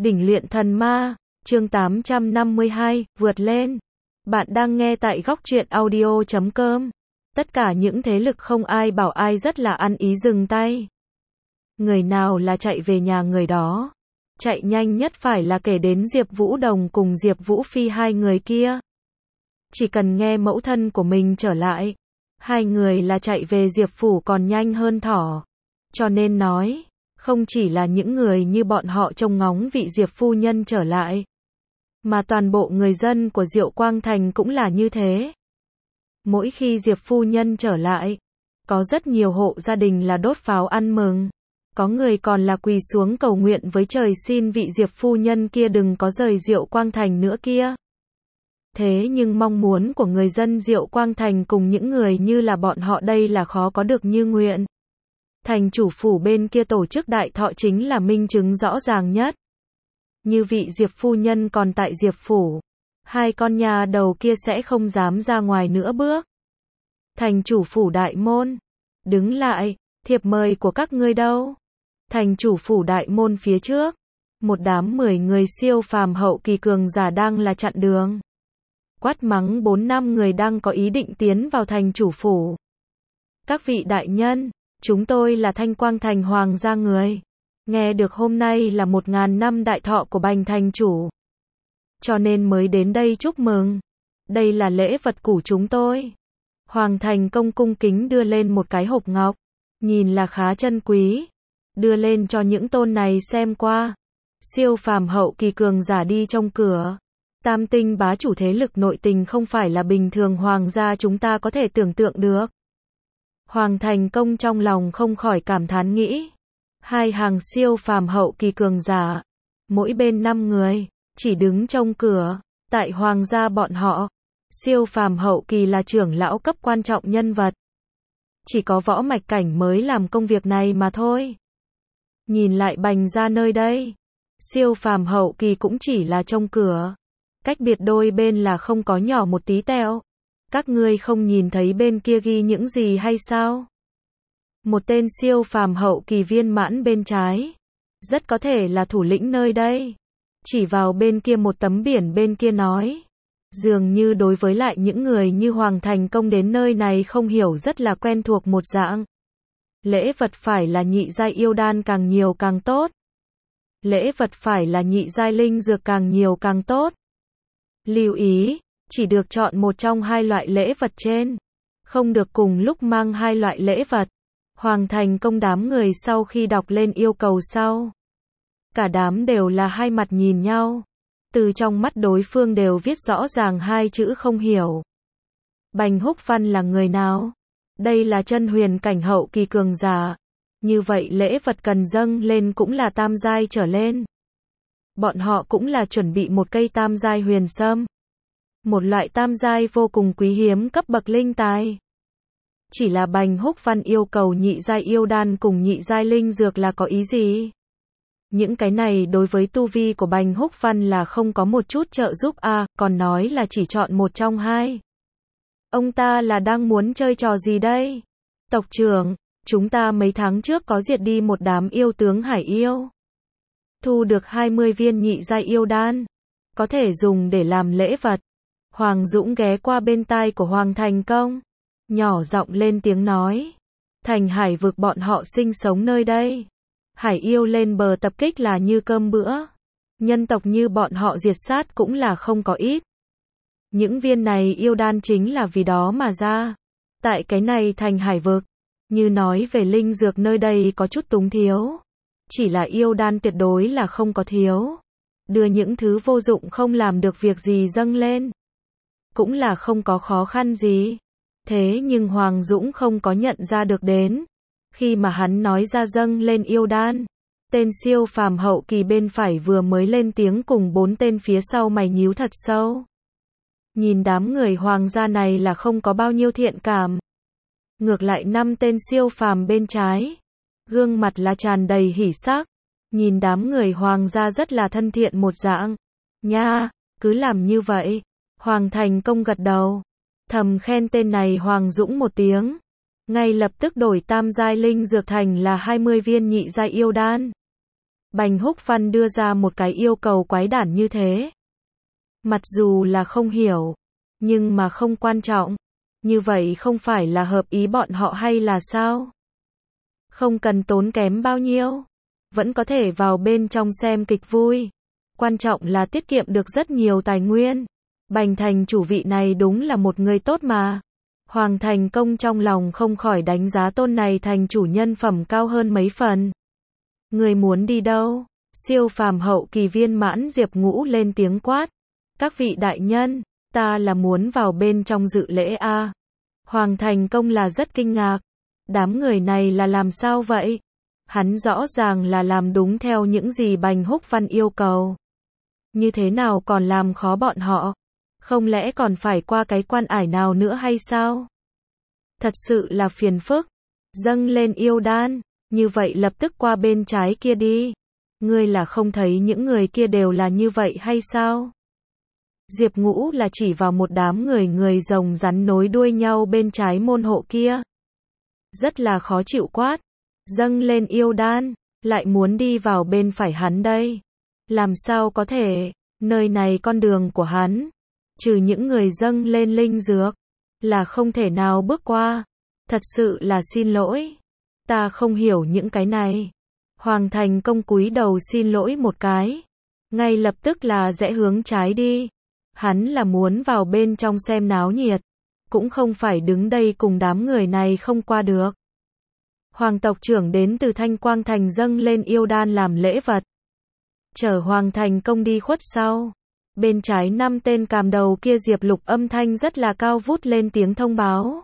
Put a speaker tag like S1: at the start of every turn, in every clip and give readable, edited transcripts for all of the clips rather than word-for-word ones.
S1: Đỉnh luyện thần ma, chương 852, vượt lên. Bạn đang nghe tại góc truyện audio.com. Tất cả những thế lực không ai bảo ai rất là ăn ý dừng tay. Người nào là chạy về nhà người đó. Chạy nhanh nhất phải là kể đến Diệp Vũ Đồng cùng Diệp Vũ Phi hai người kia. Chỉ cần nghe mẫu thân của mình trở lại. Hai người là chạy về Diệp Phủ còn nhanh hơn thỏ. Cho nên nói, không chỉ là những người như bọn họ trông ngóng vị Diệp phu nhân trở lại, mà toàn bộ người dân của Diệu Quang Thành cũng là như thế. Mỗi khi Diệp phu nhân trở lại, có rất nhiều hộ gia đình là đốt pháo ăn mừng. Có người còn là quỳ xuống cầu nguyện với trời xin vị Diệp phu nhân kia đừng có rời Diệu Quang Thành nữa kia. Thế nhưng mong muốn của người dân Diệu Quang Thành cùng những người như là bọn họ đây là khó có được như nguyện. Thành chủ phủ bên kia tổ chức đại thọ chính là minh chứng rõ ràng nhất. Như vị Diệp phu nhân còn tại Diệp phủ, hai con nhà đầu kia sẽ không dám ra ngoài nữa bước. Thành chủ phủ đại môn, đứng lại, thiệp mời của các ngươi đâu? Thành chủ phủ đại môn phía trước, một đám 10 người siêu phàm hậu kỳ cường giả đang là chặn đường. Quát mắng 4-5 người đang có ý định tiến vào thành chủ phủ. Các vị đại nhân, chúng tôi là Thanh Quang Thành Hoàng gia người. Nghe được hôm nay là 1000 năm đại thọ của Bành thành chủ, cho nên mới đến đây chúc mừng. Đây là lễ vật của chúng tôi. Hoàng Thành Công cung kính đưa lên một cái hộp ngọc, nhìn là khá chân quý. Đưa lên cho những tôn này xem qua. Siêu phàm hậu kỳ cường giả đi trong cửa. Tam tinh bá chủ thế lực nội tình không phải là bình thường hoàng gia chúng ta có thể tưởng tượng được. Hoàng Thành Công trong lòng không khỏi cảm thán nghĩ. Hai hàng siêu phàm hậu kỳ cường giả, mỗi bên 5 người, chỉ đứng trong cửa. Tại hoàng gia bọn họ, siêu phàm hậu kỳ là trưởng lão cấp quan trọng nhân vật. Chỉ có võ mạch cảnh mới làm công việc này mà thôi. Nhìn lại Bành gia nơi đây, siêu phàm hậu kỳ cũng chỉ là trong cửa. Cách biệt đôi bên là không có nhỏ một tí tẹo. Các ngươi không nhìn thấy bên kia ghi những gì hay sao? Một tên siêu phàm hậu kỳ viên mãn bên trái, rất có thể là thủ lĩnh nơi đây. Chỉ vào bên kia một tấm biển bên kia nói. Dường như đối với lại những người như Hoàng Thành Công đến nơi này không hiểu rất là quen thuộc một dạng. Lễ vật phải là nhị giai yêu đan càng nhiều càng tốt. Lễ vật phải là nhị giai linh dược càng nhiều càng tốt. Lưu ý, chỉ được chọn một trong hai loại lễ vật trên. Không được cùng lúc mang hai loại lễ vật. Hoàng Thành Công đám người sau khi đọc lên yêu cầu sau, cả đám đều là hai mặt nhìn nhau. Từ trong mắt đối phương đều viết rõ ràng hai chữ không hiểu. Bành Húc Văn là người nào? Đây là chân huyền cảnh hậu kỳ cường giả. Như vậy lễ vật cần dâng lên cũng là tam giai trở lên. Bọn họ cũng là chuẩn bị một cây tam giai huyền sâm. Một loại tam giai vô cùng quý hiếm cấp bậc linh tài. Chỉ là Bành Húc Văn yêu cầu nhị giai yêu đan cùng nhị giai linh dược là có ý gì? Những cái này đối với tu vi của Bành Húc Văn là không có một chút trợ giúp còn nói là chỉ chọn một trong hai. Ông ta là đang muốn chơi trò gì đây? Tộc trưởng, chúng ta mấy tháng trước có diệt đi một đám yêu tướng hải yêu. Thu được 20 viên nhị giai yêu đan. Có thể dùng để làm lễ vật. Hoàng Dũng ghé qua bên tai của Hoàng Thành Công. Nhỏ giọng lên tiếng nói. Thành hải vực bọn họ sinh sống nơi đây. Hải yêu lên bờ tập kích là như cơm bữa. Nhân tộc như bọn họ diệt sát cũng là không có ít. Những viên này yêu đan chính là vì đó mà ra. Tại cái này thành hải vực, như nói về linh dược nơi đây có chút túng thiếu. Chỉ là yêu đan tuyệt đối là không có thiếu. Đưa những thứ vô dụng không làm được việc gì dâng lên, cũng là không có khó khăn gì. Thế nhưng Hoàng Dũng không có nhận ra được đến. Khi mà hắn nói ra dâng lên yêu đan, tên siêu phàm hậu kỳ bên phải vừa mới lên tiếng cùng 4 tên phía sau mày nhíu thật sâu. Nhìn đám người hoàng gia này là không có bao nhiêu thiện cảm. Ngược lại 5 tên siêu phàm bên trái, gương mặt là tràn đầy hỉ sắc. Nhìn đám người hoàng gia rất là thân thiện một dạng. Nha, cứ làm như vậy. Hoàng Thành Công gật đầu, thầm khen tên này Hoàng Dũng một tiếng. Ngay lập tức đổi tam giai linh dược thành là 20 viên nhị giai yêu đan. Bành Húc Văn đưa ra một cái yêu cầu quái đản như thế. Mặc dù là không hiểu, nhưng mà không quan trọng. Như vậy không phải là hợp ý bọn họ hay là sao? Không cần tốn kém bao nhiêu, vẫn có thể vào bên trong xem kịch vui. Quan trọng là tiết kiệm được rất nhiều tài nguyên. Bành thành chủ vị này đúng là một người tốt mà. Hoàng Thành Công trong lòng không khỏi đánh giá tôn này thành chủ nhân phẩm cao hơn mấy phần. Người muốn đi đâu? Siêu phàm hậu kỳ viên mãn Diệp Ngũ lên tiếng quát. Các vị đại nhân, ta là muốn vào bên trong dự lễ a. Hoàng Thành Công là rất kinh ngạc. Đám người này là làm sao vậy? Hắn rõ ràng là làm đúng theo những gì Bành Húc Văn yêu cầu. Như thế nào còn làm khó bọn họ? Không lẽ còn phải qua cái quan ải nào nữa hay sao? Thật sự là phiền phức. Dâng lên yêu đan, như vậy lập tức qua bên trái kia đi. Ngươi là không thấy những người kia đều là như vậy hay sao? Diệp Ngũ là chỉ vào một đám người rồng rắn nối đuôi nhau bên trái môn hộ kia. Rất là khó chịu quát. Dâng lên yêu đan, lại muốn đi vào bên phải hắn đây. Làm sao có thể, nơi này con đường của hắn. Trừ những người dâng lên linh dược, là không thể nào bước qua. Thật sự là xin lỗi. Ta không hiểu những cái này. Hoàng Thành Công cúi đầu xin lỗi một cái. Ngay lập tức là rẽ hướng trái đi. Hắn là muốn vào bên trong xem náo nhiệt. Cũng không phải đứng đây cùng đám người này không qua được. Hoàng tộc trưởng đến từ Thanh Quang Thành dâng lên yêu đan làm lễ vật. Chở Hoàng Thành Công đi khuất sau. Bên trái 5 tên càm đầu kia Diệp Lục âm thanh rất là cao vút lên tiếng thông báo.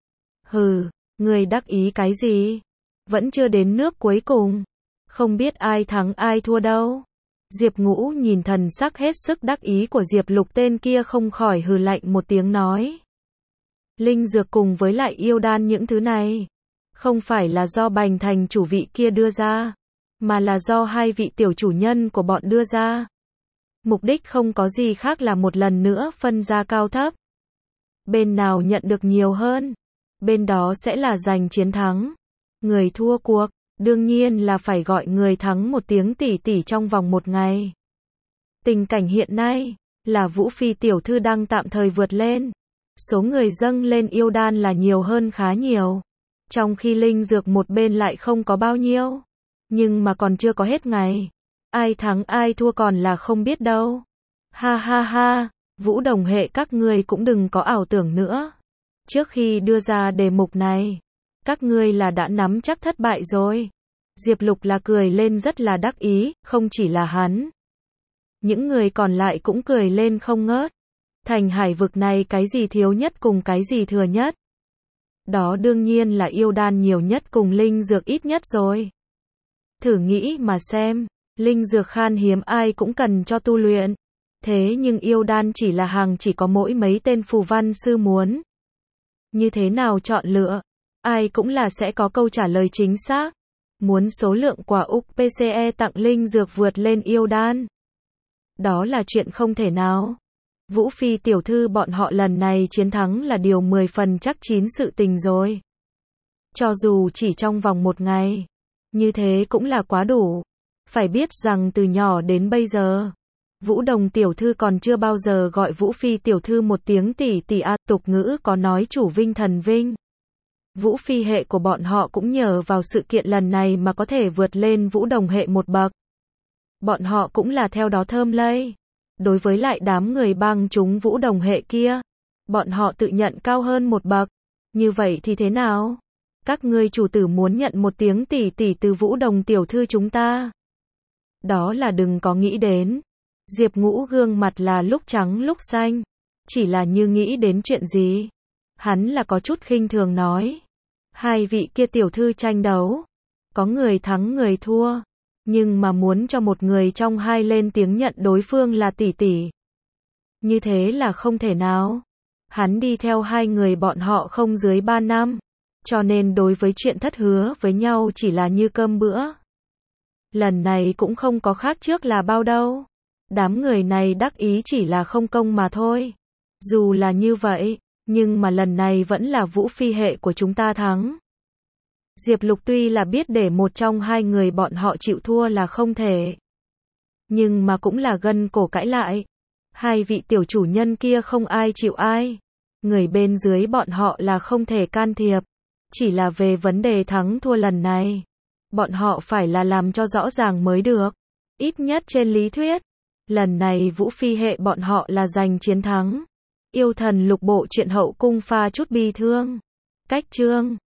S1: Hừ, người đắc ý cái gì? Vẫn chưa đến nước cuối cùng. Không biết ai thắng ai thua đâu. Diệp Ngũ nhìn thần sắc hết sức đắc ý của Diệp Lục tên kia không khỏi hừ lạnh một tiếng nói. Linh dược cùng với lại yêu đan những thứ này. Không phải là do Bành thành chủ vị kia đưa ra. Mà là do hai vị tiểu chủ nhân của bọn đưa ra. Mục đích không có gì khác là một lần nữa phân ra cao thấp. Bên nào nhận được nhiều hơn, bên đó sẽ là giành chiến thắng. Người thua cuộc, đương nhiên là phải gọi người thắng một tiếng tỷ tỷ trong vòng một ngày. Tình cảnh hiện nay, là Vũ Phi tiểu thư đang tạm thời vượt lên. Số người dâng lên yêu đan là nhiều hơn khá nhiều. Trong khi linh dược một bên lại không có bao nhiêu. Nhưng mà còn chưa có hết ngày. Ai thắng ai thua còn là không biết đâu. Ha ha ha, Vũ đồng hệ các ngươi cũng đừng có ảo tưởng nữa. Trước khi đưa ra đề mục này, các ngươi là đã nắm chắc thất bại rồi. Diệp Lục là cười lên rất là đắc ý, không chỉ là hắn. Những người còn lại cũng cười lên không ngớt. Thành hải vực này cái gì thiếu nhất cùng cái gì thừa nhất. Đó đương nhiên là yêu đan nhiều nhất cùng linh dược ít nhất rồi. Thử nghĩ mà xem, linh dược khan hiếm ai cũng cần cho tu luyện. Thế nhưng yêu đan chỉ là hàng chỉ có mỗi mấy tên phù văn sư muốn. Như thế nào chọn lựa? Ai cũng là sẽ có câu trả lời chính xác. Muốn số lượng quả UPCE tặng linh dược vượt lên yêu đan. Đó là chuyện không thể nào. Vũ Phi tiểu thư bọn họ lần này chiến thắng là điều 10 phần chắc chín sự tình rồi. Cho dù chỉ trong vòng một ngày, như thế cũng là quá đủ. Phải biết rằng từ nhỏ đến bây giờ, Vũ Đồng tiểu thư còn chưa bao giờ gọi Vũ Phi tiểu thư một tiếng tỷ tỷ a, tục ngữ có nói chủ vinh thần vinh. Vũ Phi hệ của bọn họ cũng nhờ vào sự kiện lần này mà có thể vượt lên Vũ Đồng hệ một bậc. Bọn họ cũng là theo đó thơm lây. Đối với lại đám người bang chúng Vũ Đồng hệ kia, bọn họ tự nhận cao hơn một bậc. Như vậy thì thế nào? Các ngươi chủ tử muốn nhận một tiếng tỷ tỷ từ Vũ Đồng tiểu thư chúng ta. Đó là đừng có nghĩ đến. Diệp Ngũ gương mặt là lúc trắng lúc xanh. Chỉ là như nghĩ đến chuyện gì. Hắn là có chút khinh thường nói. Hai vị kia tiểu thư tranh đấu. Có người thắng người thua. Nhưng mà muốn cho một người trong hai lên tiếng nhận đối phương là tỷ tỷ. Như thế là không thể nào. Hắn đi theo hai người bọn họ không dưới 3 năm. Cho nên đối với chuyện thất hứa với nhau chỉ là như cơm bữa. Lần này cũng không có khác trước là bao đâu. Đám người này đắc ý chỉ là không công mà thôi. Dù là như vậy, nhưng mà lần này vẫn là Vũ Phi hệ của chúng ta thắng. Diệp Lục tuy là biết để một trong hai người bọn họ chịu thua là không thể. Nhưng mà cũng là gân cổ cãi lại. Hai vị tiểu chủ nhân kia không ai chịu ai. Người bên dưới bọn họ là không thể can thiệp. Chỉ là về vấn đề thắng thua lần này. Bọn họ phải là làm cho rõ ràng mới được. Ít nhất trên lý thuyết. Lần này Vũ Phi hệ bọn họ là giành chiến thắng. Yêu thần lục bộ chuyện hậu cung pha chút bi thương. Cách chương